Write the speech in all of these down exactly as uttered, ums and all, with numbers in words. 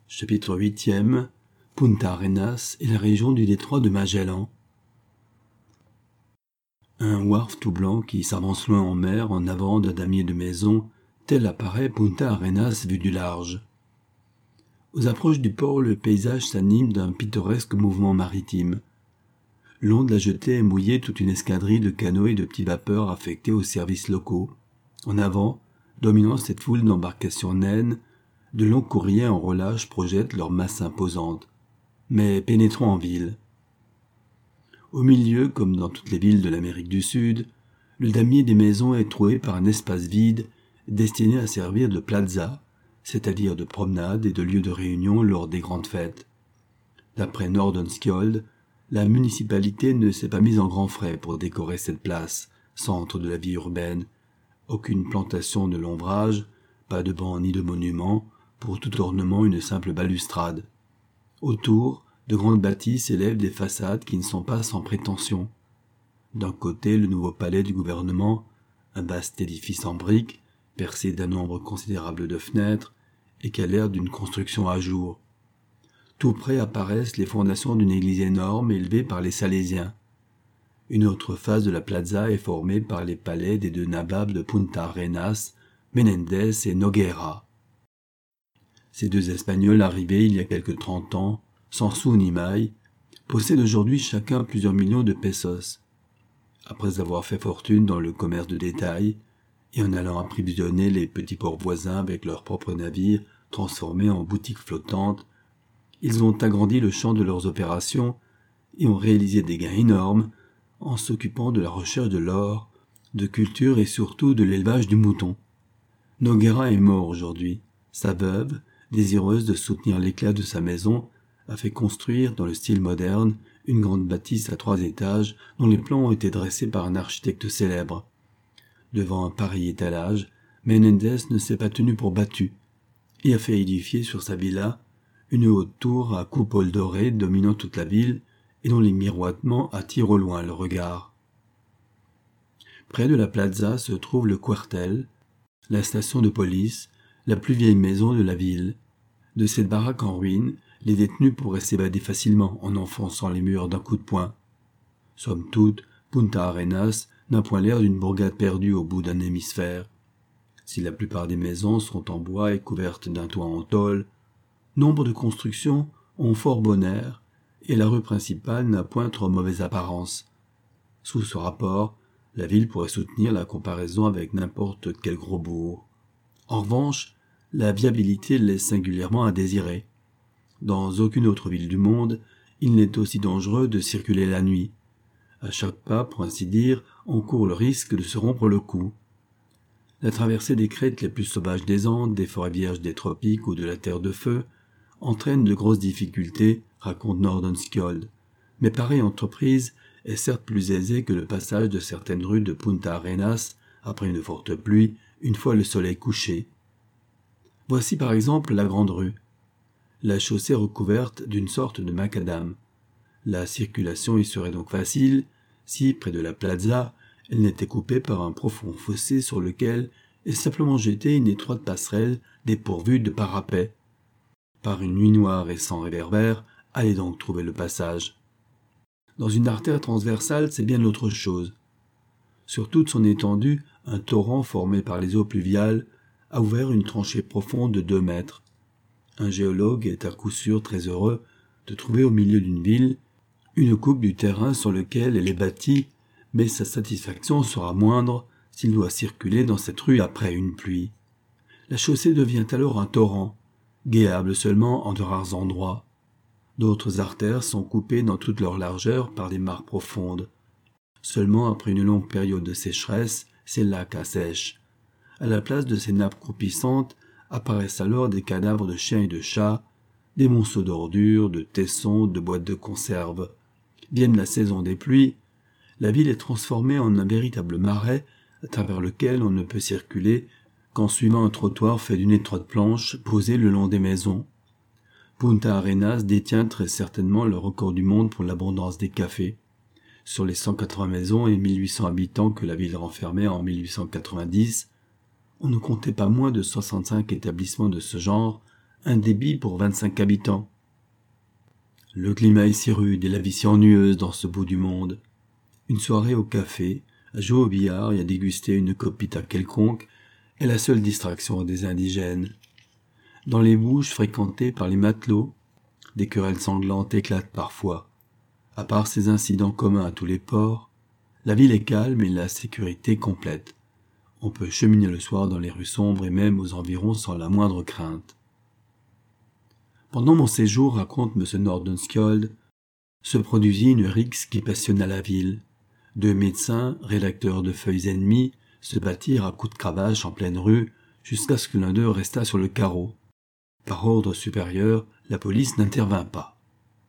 Chapitre huitième. Punta Arenas et la région du détroit de Magellan. Un wharf tout blanc qui s'avance loin en mer en avant d'un damier de maisons, tel apparaît Punta Arenas vu du large. Aux approches du port, le paysage s'anime d'un pittoresque mouvement maritime. Le long de la jetée est mouillée toute une escadrille de canots et de petits vapeurs affectés aux services locaux. En avant, dominant cette foule d'embarcations naines, de longs courriers en relâche projettent leurs masses imposantes. Mais pénétrons en ville. Au milieu, comme dans toutes les villes de l'Amérique du Sud, le damier des maisons est troué par un espace vide destiné à servir de plaza, c'est-à-dire de promenade et de lieu de réunion lors des grandes fêtes. D'après Nordenskjöld, la municipalité ne s'est pas mise en grands frais pour décorer cette place, centre de la vie urbaine. Aucune plantation de l'ombrage, pas de bancs ni de monuments, pour tout ornement une simple balustrade. Autour, de grandes bâtisses élèvent des façades qui ne sont pas sans prétention. D'un côté, le nouveau palais du gouvernement, un vaste édifice en briques, percé d'un nombre considérable de fenêtres, et qui a l'air d'une construction à jour. Tout près apparaissent les fondations d'une église énorme élevée par les Salésiens. Une autre face de la plaza est formée par les palais des deux nababs de Punta Arenas, Menendez et Nogueira. Ces deux Espagnols arrivés il y a quelque trente ans, sans sou ni maille, possèdent aujourd'hui chacun plusieurs millions de pesos. Après avoir fait fortune dans le commerce de détail, et en allant approvisionner les petits ports voisins avec leurs propres navires transformés en boutiques flottantes, ils ont agrandi le champ de leurs opérations et ont réalisé des gains énormes en s'occupant de la recherche de l'or, de culture et surtout de l'élevage du mouton. Nogueira est mort aujourd'hui. Sa veuve, désireuse de soutenir l'éclat de sa maison, a fait construire, dans le style moderne, une grande bâtisse à trois étages dont les plans ont été dressés par un architecte célèbre. Devant un pareil étalage, Menendez ne s'est pas tenu pour battu et a fait édifier sur sa villa une haute tour à coupole dorée dominant toute la ville et dont les miroitements attirent au loin le regard. Près de la plaza se trouve le cuartel, la station de police, la plus vieille maison de la ville. De cette baraque en ruine, les détenus pourraient s'évader facilement en enfonçant les murs d'un coup de poing. Somme toute, Punta Arenas n'a point l'air d'une bourgade perdue au bout d'un hémisphère. Si la plupart des maisons sont en bois et couvertes d'un toit en tôle, nombre de constructions ont fort bon air et la rue principale n'a point trop mauvaise apparence. Sous ce rapport, la ville pourrait soutenir la comparaison avec n'importe quel gros bourg. En revanche, la viabilité laisse singulièrement à désirer. Dans aucune autre ville du monde, il n'est aussi dangereux de circuler la nuit. À chaque pas, pour ainsi dire, on court le risque de se rompre le cou. La traversée des crêtes les plus sauvages des Andes, des forêts vierges des tropiques ou de la terre de feu entraîne de grosses difficultés, raconte Nordenskjöld. Mais pareille entreprise est certes plus aisée que le passage de certaines rues de Punta Arenas après une forte pluie, une fois le soleil couché. Voici par exemple la grande rue. La chaussée recouverte d'une sorte de macadam. La circulation y serait donc facile si, près de la plaza, elle n'était coupée par un profond fossé sur lequel est simplement jetée une étroite passerelle dépourvue de parapet. Par une nuit noire et sans réverbère, allez donc trouver le passage. Dans une artère transversale, c'est bien autre chose. Sur toute son étendue, un torrent formé par les eaux pluviales a ouvert une tranchée profonde de deux mètres. Un géologue est à coup sûr très heureux de trouver au milieu d'une ville une coupe du terrain sur lequel elle est bâtie, mais sa satisfaction sera moindre s'il doit circuler dans cette rue après une pluie. La chaussée devient alors un torrent, guéable seulement en de rares endroits. D'autres artères sont coupées dans toute leur largeur par des mares profondes. Seulement après une longue période de sécheresse, ces lacs assèchent. À la place de ces nappes croupissantes apparaissent alors des cadavres de chiens et de chats, des monceaux d'ordures, de tessons, de boîtes de conserve. Vienne la saison des pluies, la ville est transformée en un véritable marais à travers lequel on ne peut circuler qu'en suivant un trottoir fait d'une étroite planche posée le long des maisons. Punta Arenas détient très certainement le record du monde pour l'abondance des cafés. Sur les cent quatre-vingts maisons et mille huit cents habitants que la ville renfermait en mille huit cent quatre-vingt-dix, on ne comptait pas moins de soixante-cinq établissements de ce genre, un débit pour vingt-cinq habitants. Le climat est si rude et la vie si ennuyeuse dans ce bout du monde. Une soirée au café, à jouer au billard et à déguster une copita quelconque est la seule distraction des indigènes. Dans les bouches fréquentées par les matelots, des querelles sanglantes éclatent parfois. À part ces incidents communs à tous les ports, la ville est calme et la sécurité complète. On peut cheminer le soir dans les rues sombres et même aux environs sans la moindre crainte. Pendant mon séjour, raconte M. Nordenskjöld, se produisit une rixe qui passionna la ville. Deux médecins, rédacteurs de feuilles ennemies, se battirent à coups de cravache en pleine rue jusqu'à ce que l'un d'eux restât sur le carreau. Par ordre supérieur, la police n'intervint pas.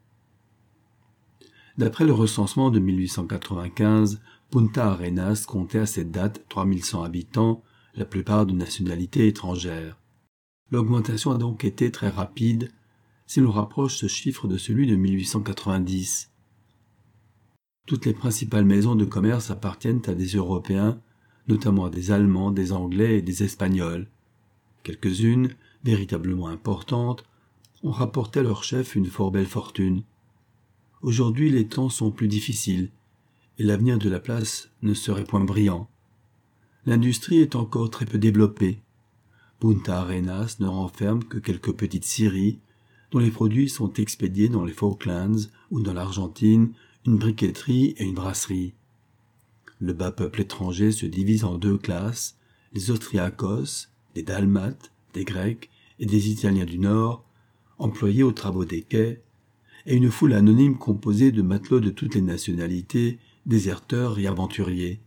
D'après le recensement de mille huit cent quatre-vingt-quinze, Punta Arenas comptait à cette date trois mille cent habitants, la plupart de nationalité étrangère. L'augmentation a donc été très rapide si l'on rapproche ce chiffre de celui de mille huit cent quatre-vingt-dix. Toutes les principales maisons de commerce appartiennent à des Européens, notamment à des Allemands, des Anglais et des Espagnols. Quelques-unes, véritablement importantes, ont rapporté à leur chef une fort belle fortune. Aujourd'hui, les temps sont plus difficiles, et l'avenir de la place ne serait point brillant. L'industrie est encore très peu développée. Punta Arenas ne renferme que quelques petites scieries, dont les produits sont expédiés dans les Falklands ou dans l'Argentine, une briqueterie et une brasserie. Le bas peuple étranger se divise en deux classes, les Austriacos, des Dalmates, des Grecs et des Italiens du Nord, employés aux travaux des quais, et une foule anonyme composée de matelots de toutes les nationalités, déserteurs et aventuriers.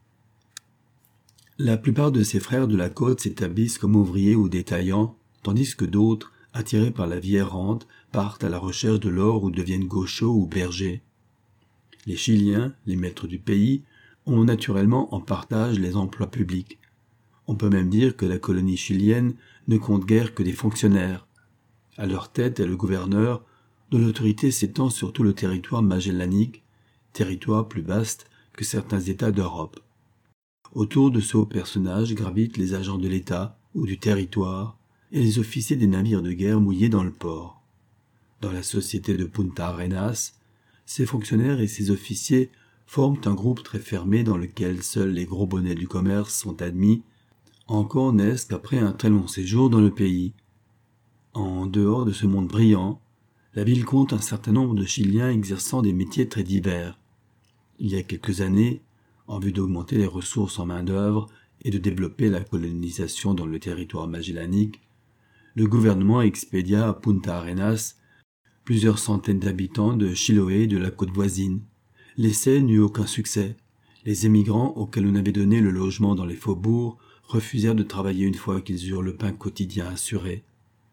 La plupart de ces frères de la côte s'établissent comme ouvriers ou détaillants, tandis que d'autres, attirés par la vie errante, partent à la recherche de l'or ou deviennent gauchos ou bergers. Les Chiliens, les maîtres du pays, ont naturellement en partage les emplois publics. On peut même dire que la colonie chilienne ne compte guère que des fonctionnaires. À leur tête est le gouverneur, dont l'autorité s'étend sur tout le territoire magellanique, territoire plus vaste que certains États d'Europe. Autour de ce haut personnage gravitent les agents de l'État ou du territoire et les officiers des navires de guerre mouillés dans le port. Dans la société de Punta Arenas, ces fonctionnaires et ces officiers forment un groupe très fermé dans lequel seuls les gros bonnets du commerce sont admis, encore n'est-ce qu'après un très long séjour dans le pays. En dehors de ce monde brillant, la ville compte un certain nombre de Chiliens exerçant des métiers très divers. Il y a quelques années, en vue d'augmenter les ressources en main-d'œuvre et de développer la colonisation dans le territoire magellanique, le gouvernement expédia à Punta Arenas plusieurs centaines d'habitants de Chiloé et de la côte voisine. L'essai n'eut aucun succès. Les émigrants auxquels on avait donné le logement dans les faubourgs refusèrent de travailler une fois qu'ils eurent le pain quotidien assuré.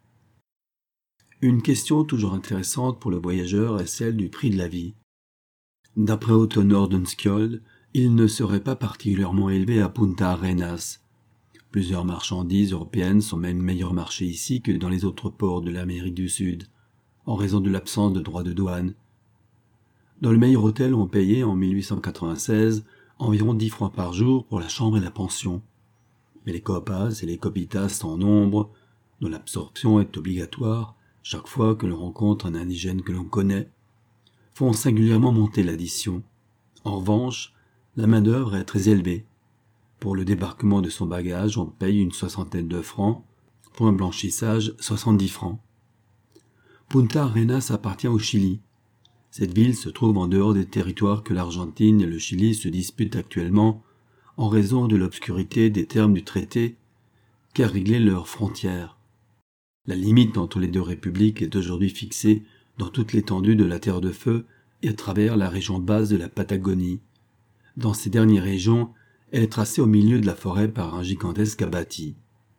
Une question toujours intéressante pour le voyageur est celle du prix de la vie. D'après Otto Nordenskjöld, il ne serait pas particulièrement élevé à Punta Arenas. Plusieurs marchandises européennes sont même meilleurs marchés ici que dans les autres ports de l'Amérique du Sud, en raison de l'absence de droits de douane. Dans le meilleur hôtel, on payait en mille huit cent quatre-vingt-seize environ dix francs par jour pour la chambre et la pension. Mais les copas et les copitas en nombre, dont l'absorption est obligatoire chaque fois que l'on rencontre un indigène que l'on connaît, font singulièrement monter l'addition. En revanche, la main-d'œuvre est très élevée. Pour le débarquement de son bagage, on paye une soixantaine de francs, pour un blanchissage, soixante-dix francs. Punta Arenas appartient au Chili. Cette ville se trouve en dehors des territoires que l'Argentine et le Chili se disputent actuellement en raison de l'obscurité des termes du traité qu'a réglé leurs frontières. La limite entre les deux républiques est aujourd'hui fixée dans toute l'étendue de la Terre de Feu et à travers la région basse de la Patagonie. Dans ces dernières régions, elle est tracée au milieu de la forêt par un gigantesque abatis.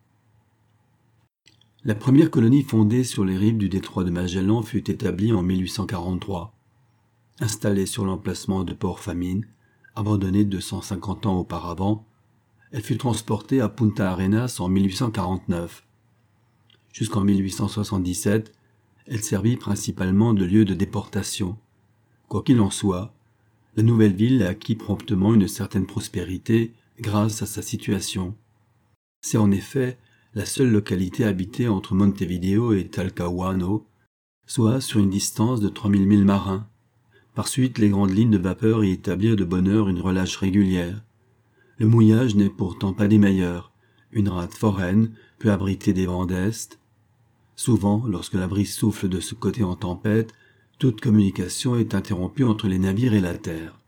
La première colonie fondée sur les rives du détroit de Magellan fut établie en mille huit cent quarante-trois. Installée sur l'emplacement de Port Famine, abandonné deux cent cinquante ans auparavant, elle fut transportée à Punta Arenas en mille huit cent quarante-neuf. Jusqu'en mille huit cent soixante-dix-sept, elle servit principalement de lieu de déportation. Quoi qu'il en soit, la nouvelle ville acquit promptement une certaine prospérité grâce à sa situation. C'est en effet la seule localité habitée entre Montevideo et Talcahuano, soit sur une distance de trois mille milles marins. Par suite, les grandes lignes de vapeur y établirent de bonne heure une relâche régulière. Le mouillage n'est pourtant pas des meilleurs. Une rade foraine peut abriter des vents d'est. Souvent, lorsque la brise souffle de ce côté en tempête, toute communication est interrompue entre les navires et la terre.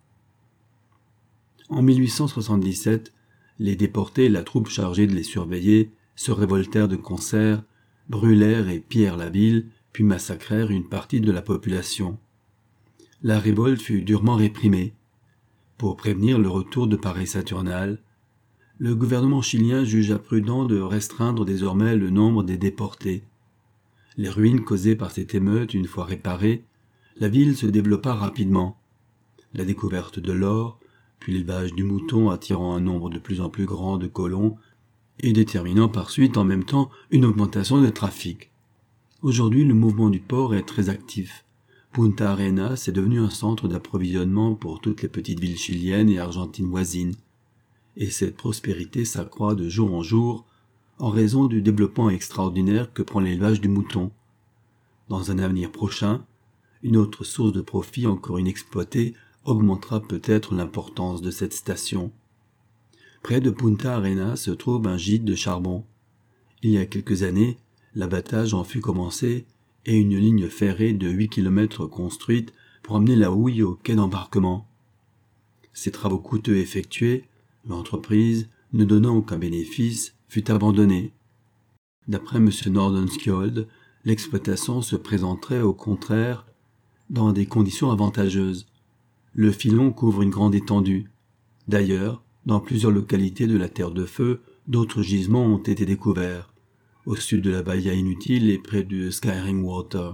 En mille huit cent soixante-dix-sept, les déportés et la troupe chargée de les surveiller se révoltèrent de concert, brûlèrent et pillèrent la ville, puis massacrèrent une partie de la population. La révolte fut durement réprimée. Pour prévenir le retour de pareilles saturnales, le gouvernement chilien jugea prudent de restreindre désormais le nombre des déportés. Les ruines causées par cette émeute, une fois réparées, la ville se développa rapidement. La découverte de l'or, puis l'élevage du mouton attirant un nombre de plus en plus grand de colons et déterminant par suite en même temps une augmentation du trafic. Aujourd'hui, le mouvement du port est très actif. Punta Arenas est devenu un centre d'approvisionnement pour toutes les petites villes chiliennes et argentines voisines. Et cette prospérité s'accroît de jour en jour en raison du développement extraordinaire que prend l'élevage du mouton. Dans un avenir prochain, une autre source de profit encore inexploitée augmentera peut-être l'importance de cette station. Près de Punta Arenas se trouve un gîte de charbon. Il y a quelques années, l'abattage en fut commencé et une ligne ferrée de huit kilomètres construite pour amener la houille au quai d'embarquement. Ces travaux coûteux effectués, l'entreprise, ne donnant aucun bénéfice, fut abandonnée. D'après M. Nordenskjöld, l'exploitation se présenterait au contraire dans des conditions avantageuses. Le filon couvre une grande étendue. D'ailleurs, dans plusieurs localités de la Terre de Feu, d'autres gisements ont été découverts, au sud de la Bahia Inutile et près du Skyring Water.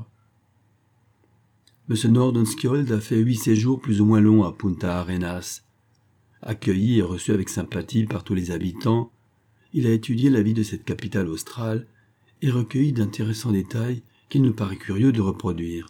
M. Nordenskjöld a fait huit séjours plus ou moins longs à Punta Arenas. Accueilli et reçu avec sympathie par tous les habitants, il a étudié la vie de cette capitale australe et recueilli d'intéressants détails qu'il nous paraît curieux de reproduire.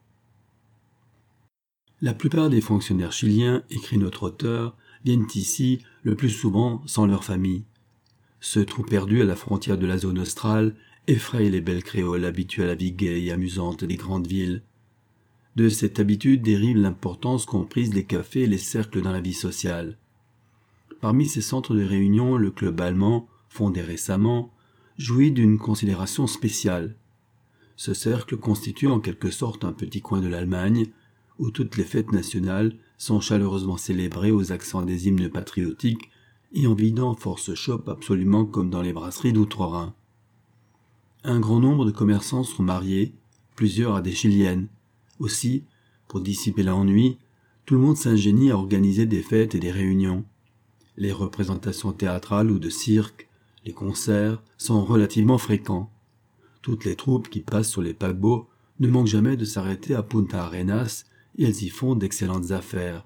La plupart des fonctionnaires chiliens, écrit notre auteur, viennent ici le plus souvent sans leur famille. Ce trou perdu à la frontière de la zone australe effraie les belles créoles habituées à la vie gaie et amusante des grandes villes. De cette habitude dérive l'importance qu'ont prise les cafés et les cercles dans la vie sociale. Parmi ces centres de réunion, le club allemand, fondé récemment, jouit d'une considération spéciale. Ce cercle constitue en quelque sorte un petit coin de l'Allemagne, où toutes les fêtes nationales sont chaleureusement célébrées aux accents des hymnes patriotiques et en vidant force chope absolument comme dans les brasseries d'Outre-Rhin. Un grand nombre de commerçants sont mariés, plusieurs à des Chiliennes. Aussi, pour dissiper l'ennui, tout le monde s'ingénie à organiser des fêtes et des réunions. Les représentations théâtrales ou de cirque, les concerts sont relativement fréquents. Toutes les troupes qui passent sur les paquebots ne manquent jamais de s'arrêter à Punta Arenas et elles y font d'excellentes affaires.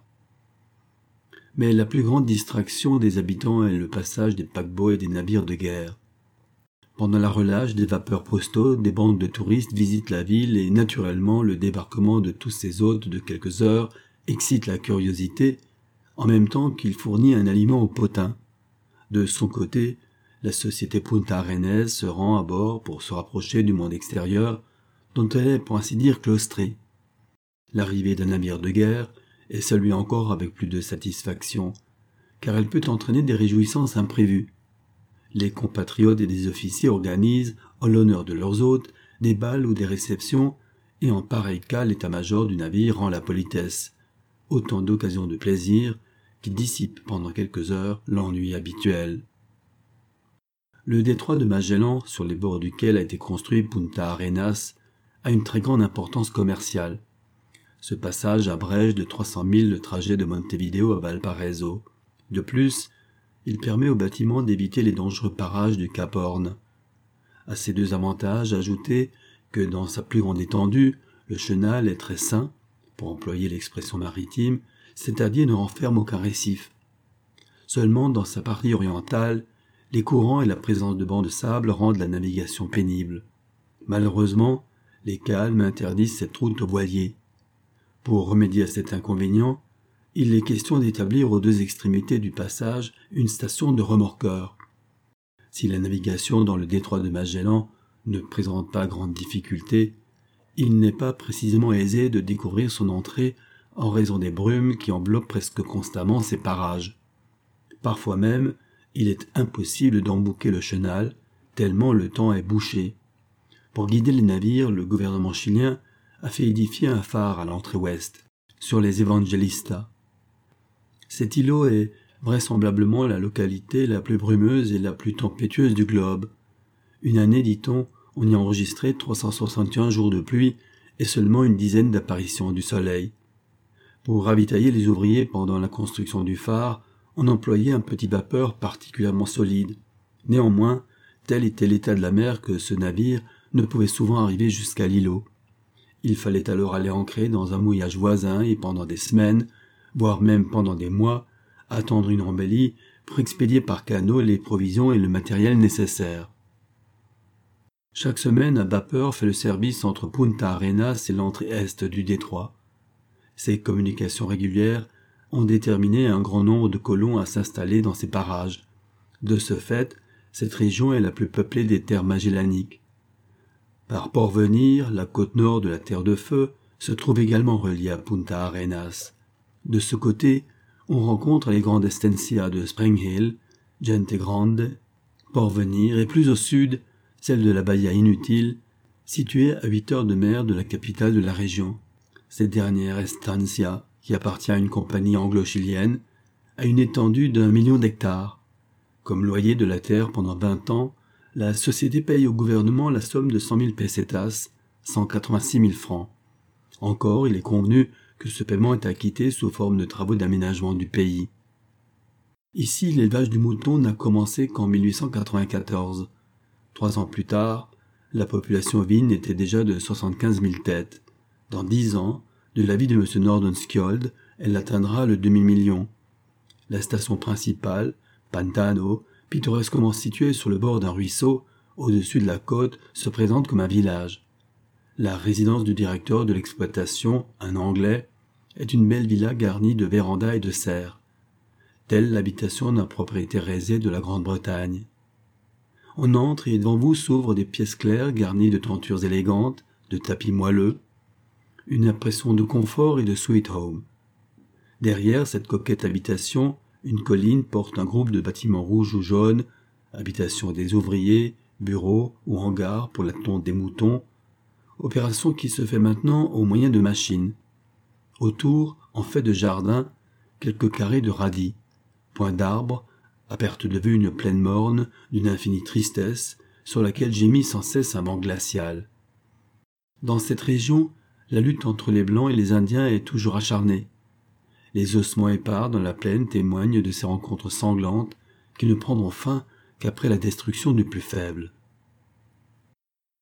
Mais la plus grande distraction des habitants est le passage des paquebots et des navires de guerre. Pendant la relâche des vapeurs postaux, des bandes de touristes visitent la ville et naturellement le débarquement de tous ces hôtes de quelques heures excite la curiosité, en même temps qu'il fournit un aliment aux potins. De son côté, la société Punta Arenas se rend à bord pour se rapprocher du monde extérieur, dont elle est pour ainsi dire claustrée. L'arrivée d'un navire de guerre est saluée encore avec plus de satisfaction, car elle peut entraîner des réjouissances imprévues. Les compatriotes et des officiers organisent, en l'honneur de leurs hôtes, des bals ou des réceptions, et en pareil cas l'état-major du navire rend la politesse. Autant d'occasions de plaisir qui dissipent pendant quelques heures l'ennui habituel. Le détroit de Magellan, sur les bords duquel a été construit Punta Arenas, a une très grande importance commerciale. Ce passage abrège de trois cents milles le trajet de Montevideo à Valparaiso. De plus, il permet aux bâtiments d'éviter les dangereux parages du Cap Horn. À ces deux avantages, ajoutez que dans sa plus grande étendue, le chenal est très sain, pour employer l'expression maritime, c'est-à-dire ne renferme aucun récif. Seulement dans sa partie orientale, les courants et la présence de bancs de sable rendent la navigation pénible. Malheureusement, les calmes interdisent cette route aux voiliers. Pour remédier à cet inconvénient, il est question d'établir aux deux extrémités du passage une station de remorqueurs. Si la navigation dans le détroit de Magellan ne présente pas grande difficulté, il n'est pas précisément aisé de découvrir son entrée en raison des brumes qui enveloppent presque constamment ces parages. Parfois même, il est impossible d'embouquer le chenal, tellement le temps est bouché. Pour guider les navires, le gouvernement chilien a fait édifier un phare à l'entrée ouest, sur les Evangelistas. Cet îlot est vraisemblablement la localité la plus brumeuse et la plus tempétueuse du globe. Une année, dit-on, on y a enregistré trois cent soixante et un jours de pluie et seulement une dizaine d'apparitions du soleil. Pour ravitailler les ouvriers pendant la construction du phare, on employait un petit vapeur particulièrement solide. Néanmoins, tel était l'état de la mer que ce navire ne pouvait souvent arriver jusqu'à l'îlot. Il fallait alors aller ancrer dans un mouillage voisin et pendant des semaines, voire même pendant des mois, attendre une embellie pour expédier par canot les provisions et le matériel nécessaires. Chaque semaine, un vapeur fait le service entre Punta Arenas et l'entrée est du détroit. Ces communications régulières ont déterminé un grand nombre de colons à s'installer dans ces parages. De ce fait, cette région est la plus peuplée des terres magellaniques. Par Porvenir, la côte nord de la Terre de Feu se trouve également reliée à Punta Arenas. De ce côté, on rencontre les grandes estancias de Spring Hill, Gente Grande, Porvenir et plus au sud, celle de la Bahia Inutile, située à huit heures de mer de la capitale de la région. Cette dernière estancia, qui appartient à une compagnie anglo-chilienne, a une étendue d'un million d'hectares. Comme loyer de la terre pendant vingt ans, la société paye au gouvernement la somme de cent mille pesetas, cent quatre-vingt-six mille francs. Encore, il est convenu que ce paiement est acquitté sous forme de travaux d'aménagement du pays. Ici, l'élevage du mouton n'a commencé qu'en mille huit cent quatre-vingt-quatorze. Trois ans plus tard, la population ovine était déjà de soixante-quinze mille têtes. Dans dix ans, de l'avis de M. Nordenskjöld, elle atteindra le demi-million. La station principale, Pantano, pittoresquement située sur le bord d'un ruisseau, au-dessus de la côte, se présente comme un village. La résidence du directeur de l'exploitation, un Anglais, est une belle villa garnie de vérandas et de serres. Telle l'habitation d'un propriétaire aisé de la Grande-Bretagne. On entre et devant vous s'ouvrent des pièces claires garnies de tentures élégantes, de tapis moelleux, une impression de confort et de sweet home. Derrière cette coquette habitation, une colline porte un groupe de bâtiments rouges ou jaunes, habitation des ouvriers, bureaux ou hangars pour la tonte des moutons, opération qui se fait maintenant au moyen de machines. Autour, en fait de jardin, quelques carrés de radis, points d'arbres, à perte de vue une plaine morne d'une infinie tristesse sur laquelle gémit sans cesse un vent glacial. Dans cette région, la lutte entre les Blancs et les Indiens est toujours acharnée. Les ossements épars dans la plaine témoignent de ces rencontres sanglantes qui ne prendront fin qu'après la destruction du plus faible.